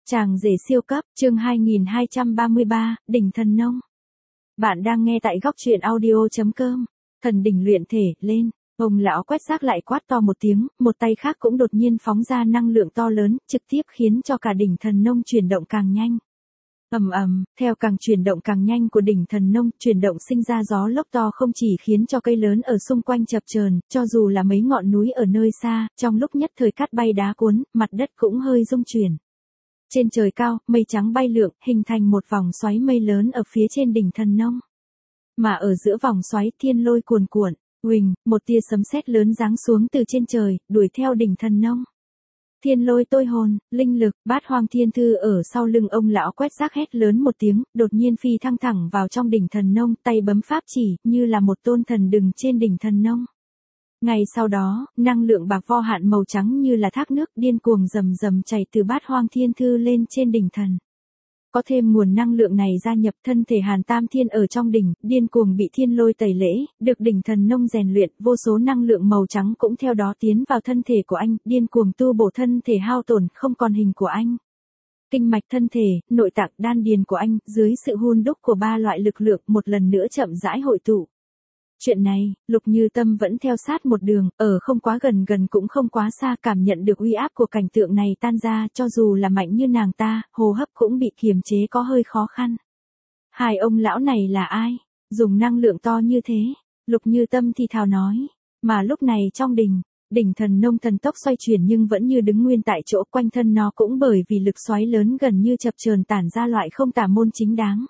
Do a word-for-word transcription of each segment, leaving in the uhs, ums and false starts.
Chàng rể siêu cấp, chương hai nghìn hai trăm ba mươi ba, đỉnh thần nông. Bạn đang nghe tại góc truyện audio chấm com. Thần đỉnh luyện thể, lên. Ông lão quét rác lại quát to một tiếng, một tay khác cũng đột nhiên phóng ra năng lượng to lớn, trực tiếp khiến cho cả đỉnh thần nông chuyển động càng nhanh. Ầm ầm, theo càng chuyển động càng nhanh của đỉnh thần nông, chuyển động sinh ra gió lốc to không chỉ khiến cho cây lớn ở xung quanh chập chờn, cho dù là mấy ngọn núi ở nơi xa, trong lúc nhất thời cát bay đá cuốn, mặt đất cũng hơi rung chuyển. Trên trời cao, mây trắng bay lượn, hình thành một vòng xoáy mây lớn ở phía trên đỉnh thần nông. Mà ở giữa vòng xoáy thiên lôi cuồn cuộn, huỳnh, một tia sấm sét lớn giáng xuống từ trên trời, đuổi theo đỉnh thần nông. Thiên lôi tôi hồn, linh lực, Bát Hoang Thiên Thư ở sau lưng ông lão quét rác hét lớn một tiếng, đột nhiên phi thăng thẳng vào trong đỉnh thần nông, tay bấm pháp chỉ, như là một tôn thần đừng trên đỉnh thần nông. Ngay sau đó, năng lượng bạc vo hạn màu trắng như là thác nước điên cuồng rầm rầm chảy từ Bát Hoang Thiên Thư lên trên đỉnh thần. Có thêm nguồn năng lượng này gia nhập, thân thể Hàn Tam Thiên ở trong đỉnh, điên cuồng bị thiên lôi tẩy lễ, được đỉnh thần nông rèn luyện, vô số năng lượng màu trắng cũng theo đó tiến vào thân thể của anh, điên cuồng tu bổ thân thể hao tổn, không còn hình của anh. Kinh mạch thân thể, nội tạng, đan điền của anh, dưới sự hun đúc của ba loại lực lượng một lần nữa chậm rãi hội tụ. Chuyện này, Lục Như Tâm vẫn theo sát một đường, ở không quá gần gần cũng không quá xa, cảm nhận được uy áp của cảnh tượng này tan ra, cho dù là mạnh như nàng ta, hô hấp cũng bị kiềm chế có hơi khó khăn. Hai ông lão này là ai? Dùng năng lượng to như thế, Lục Như Tâm thì thào nói. Mà lúc này trong đỉnh, đỉnh thần nông thần tốc xoay chuyển nhưng vẫn như đứng nguyên tại chỗ, quanh thân nó cũng bởi vì lực xoáy lớn gần như chập chờn tản ra loại không tả môn chính đáng.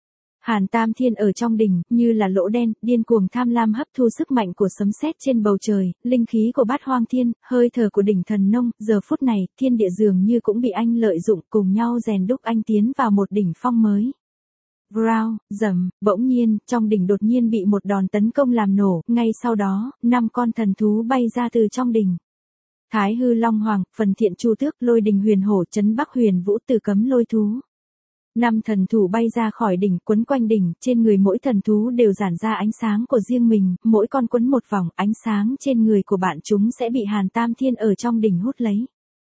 Hàn Tam Thiên ở trong đỉnh, như là lỗ đen, điên cuồng tham lam hấp thu sức mạnh của sấm sét trên bầu trời, linh khí của Bát Hoang Thiên, hơi thở của đỉnh thần nông, giờ phút này, thiên địa dường như cũng bị anh lợi dụng, cùng nhau rèn đúc anh tiến vào một đỉnh phong mới. Vrow, rầm, bỗng nhiên, trong đỉnh đột nhiên bị một đòn tấn công làm nổ, ngay sau đó, năm con thần thú bay ra từ trong đỉnh. Thái Hư Long Hoàng, Phần Thiện Chu Tước, Lôi Đình Huyền Hổ, Trấn Bắc Huyền Vũ, Từ Cấm Lôi Thú. Năm thần thú bay ra khỏi đỉnh, quấn quanh đỉnh, trên người mỗi thần thú đều giản ra ánh sáng của riêng mình, mỗi con quấn một vòng, ánh sáng trên người của bạn chúng sẽ bị Hàn Tam Thiên ở trong đỉnh hút lấy.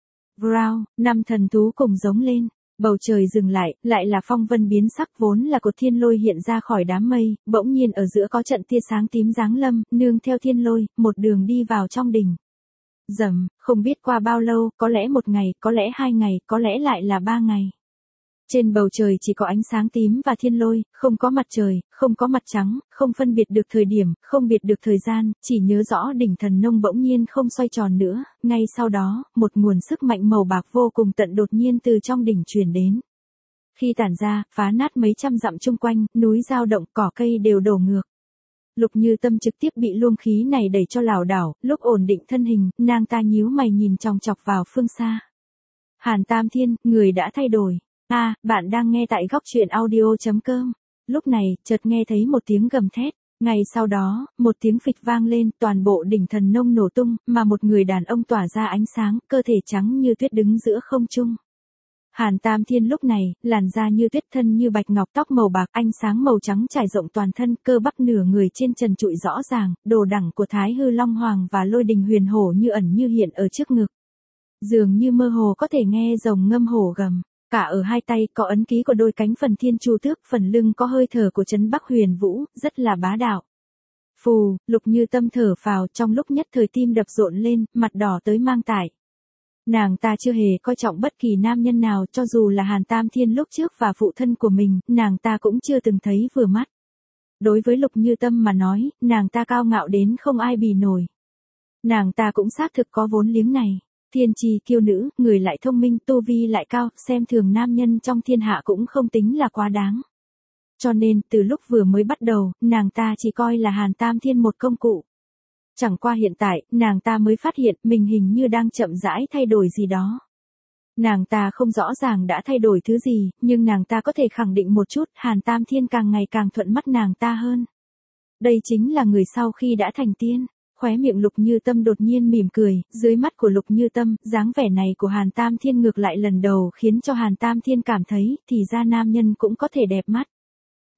Vrow, năm thần thú cùng giống lên, bầu trời dừng lại, lại là phong vân biến sắc, vốn là cột thiên lôi hiện ra khỏi đám mây, bỗng nhiên ở giữa có trận tia sáng tím giáng lâm, nương theo thiên lôi, một đường đi vào trong đỉnh. Rầm, không biết qua bao lâu, có lẽ một ngày, có lẽ hai ngày, có lẽ lại là ba ngày. Trên bầu trời chỉ có ánh sáng tím và thiên lôi, không có mặt trời, không có mặt trắng, không phân biệt được thời điểm, không biệt được thời gian, chỉ nhớ rõ đỉnh thần nông bỗng nhiên không xoay tròn nữa, ngay sau đó, một nguồn sức mạnh màu bạc vô cùng tận đột nhiên từ trong đỉnh truyền đến. Khi tản ra, phá nát mấy trăm dặm chung quanh, núi dao động, cỏ cây đều đổ ngược. Lục Như Tâm trực tiếp bị luồng khí này đẩy cho lảo đảo, lúc ổn định thân hình, nàng ta nhíu mày nhìn chòng chọc vào phương xa. Hàn Tam Thiên, người đã thay đổi. A, à, bạn đang nghe tại góc truyện audio chấm com. Lúc này, chợt nghe thấy một tiếng gầm thét. Ngay sau đó, một tiếng phịch vang lên, toàn bộ đỉnh thần nông nổ tung, mà một người đàn ông tỏa ra ánh sáng, cơ thể trắng như tuyết đứng giữa không trung. Hàn Tam Thiên lúc này, làn da như tuyết, thân như bạch ngọc, tóc màu bạc, ánh sáng màu trắng trải rộng toàn thân, cơ bắp nửa người trên trần trụi rõ ràng, đồ đẳng của Thái Hư Long Hoàng và Lôi Đình Huyền Hổ như ẩn như hiện ở trước ngực. Dường như mơ hồ có thể nghe rồng ngâm hổ gầm. Cả ở hai tay có ấn ký của đôi cánh Phần Thiên Chu Tước, phần lưng có hơi thở của Trấn Bắc Huyền Vũ, rất là bá đạo. Phù, Lục Như Tâm thở phào, trong lúc nhất thời tim đập rộn lên, mặt đỏ tới mang tải. Nàng ta chưa hề coi trọng bất kỳ nam nhân nào, cho dù là Hàn Tam Thiên lúc trước và phụ thân của mình, nàng ta cũng chưa từng thấy vừa mắt. Đối với Lục Như Tâm mà nói, nàng ta cao ngạo đến không ai bì nổi. Nàng ta cũng xác thực có vốn liếng này. Thiên chi kiêu nữ, người lại thông minh, tu vi lại cao, xem thường nam nhân trong thiên hạ cũng không tính là quá đáng. Cho nên, từ lúc vừa mới bắt đầu, nàng ta chỉ coi là Hàn Tam Thiên một công cụ. Chẳng qua hiện tại, nàng ta mới phát hiện mình hình như đang chậm rãi thay đổi gì đó. Nàng ta không rõ ràng đã thay đổi thứ gì, nhưng nàng ta có thể khẳng định một chút, Hàn Tam Thiên càng ngày càng thuận mắt nàng ta hơn. Đây chính là người sau khi đã thành tiên. Khóe miệng Lục Như Tâm đột nhiên mỉm cười, dưới mắt của Lục Như Tâm, dáng vẻ này của Hàn Tam Thiên ngược lại lần đầu khiến cho Hàn Tam Thiên cảm thấy, thì ra nam nhân cũng có thể đẹp mắt.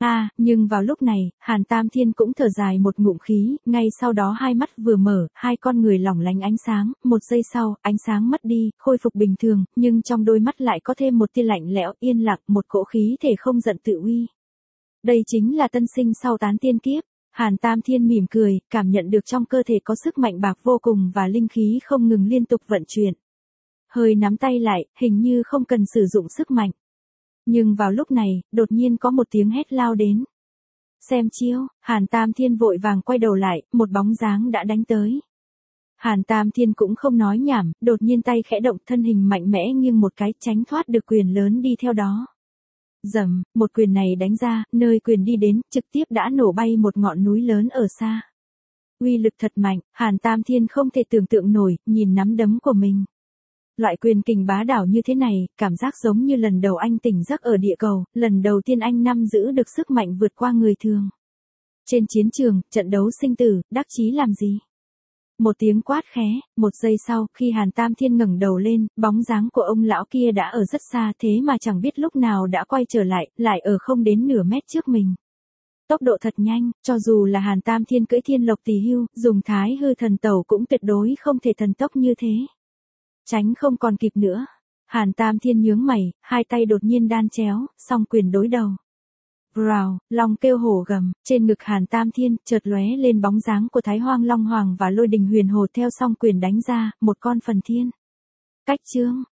À, nhưng vào lúc này, Hàn Tam Thiên cũng thở dài một ngụm khí, ngay sau đó hai mắt vừa mở, hai con người lỏng lánh ánh sáng, một giây sau, ánh sáng mất đi, khôi phục bình thường, nhưng trong đôi mắt lại có thêm một tia lạnh lẽo, yên lặng, một cỗ khí thể không giận tự uy. Đây chính là tân sinh sau tán tiên kiếp. Hàn Tam Thiên mỉm cười, cảm nhận được trong cơ thể có sức mạnh bạc vô cùng và linh khí không ngừng liên tục vận chuyển. Hơi nắm tay lại, hình như không cần sử dụng sức mạnh. Nhưng vào lúc này, đột nhiên có một tiếng hét lao đến. Xem chiêu, Hàn Tam Thiên vội vàng quay đầu lại, một bóng dáng đã đánh tới. Hàn Tam Thiên cũng không nói nhảm, đột nhiên tay khẽ động, thân hình mạnh mẽ nghiêng một cái, tránh thoát được quyền lớn đi theo đó. Dầm, một quyền này đánh ra, nơi quyền đi đến, trực tiếp đã nổ bay một ngọn núi lớn ở xa. Uy lực thật mạnh, Hàn Tam Thiên không thể tưởng tượng nổi, nhìn nắm đấm của mình. Loại quyền kình bá đảo như thế này, cảm giác giống như lần đầu anh tỉnh giấc ở địa cầu, lần đầu tiên anh năm giữ được sức mạnh vượt qua người thường. Trên chiến trường, trận đấu sinh tử, đắc chí làm gì? Một tiếng quát khẽ, một giây sau, khi Hàn Tam Thiên ngẩng đầu lên, bóng dáng của ông lão kia đã ở rất xa thế mà chẳng biết lúc nào đã quay trở lại, lại ở không đến nửa mét trước mình. Tốc độ thật nhanh, cho dù là Hàn Tam Thiên cưỡi thiên lộc tỳ hưu, dùng thái hư thần tẩu cũng tuyệt đối không thể thần tốc như thế. Tránh không còn kịp nữa. Hàn Tam Thiên nhướng mày, hai tay đột nhiên đan chéo, song quyền đối đầu. Rào, long kêu hổ gầm, trên ngực Hàn Tam Thiên chợt lóe lên bóng dáng của Thái Hoang Long Hoàng và Lôi Đình Huyền Hồ theo song quyền đánh ra, một con phần thiên. Cách chương,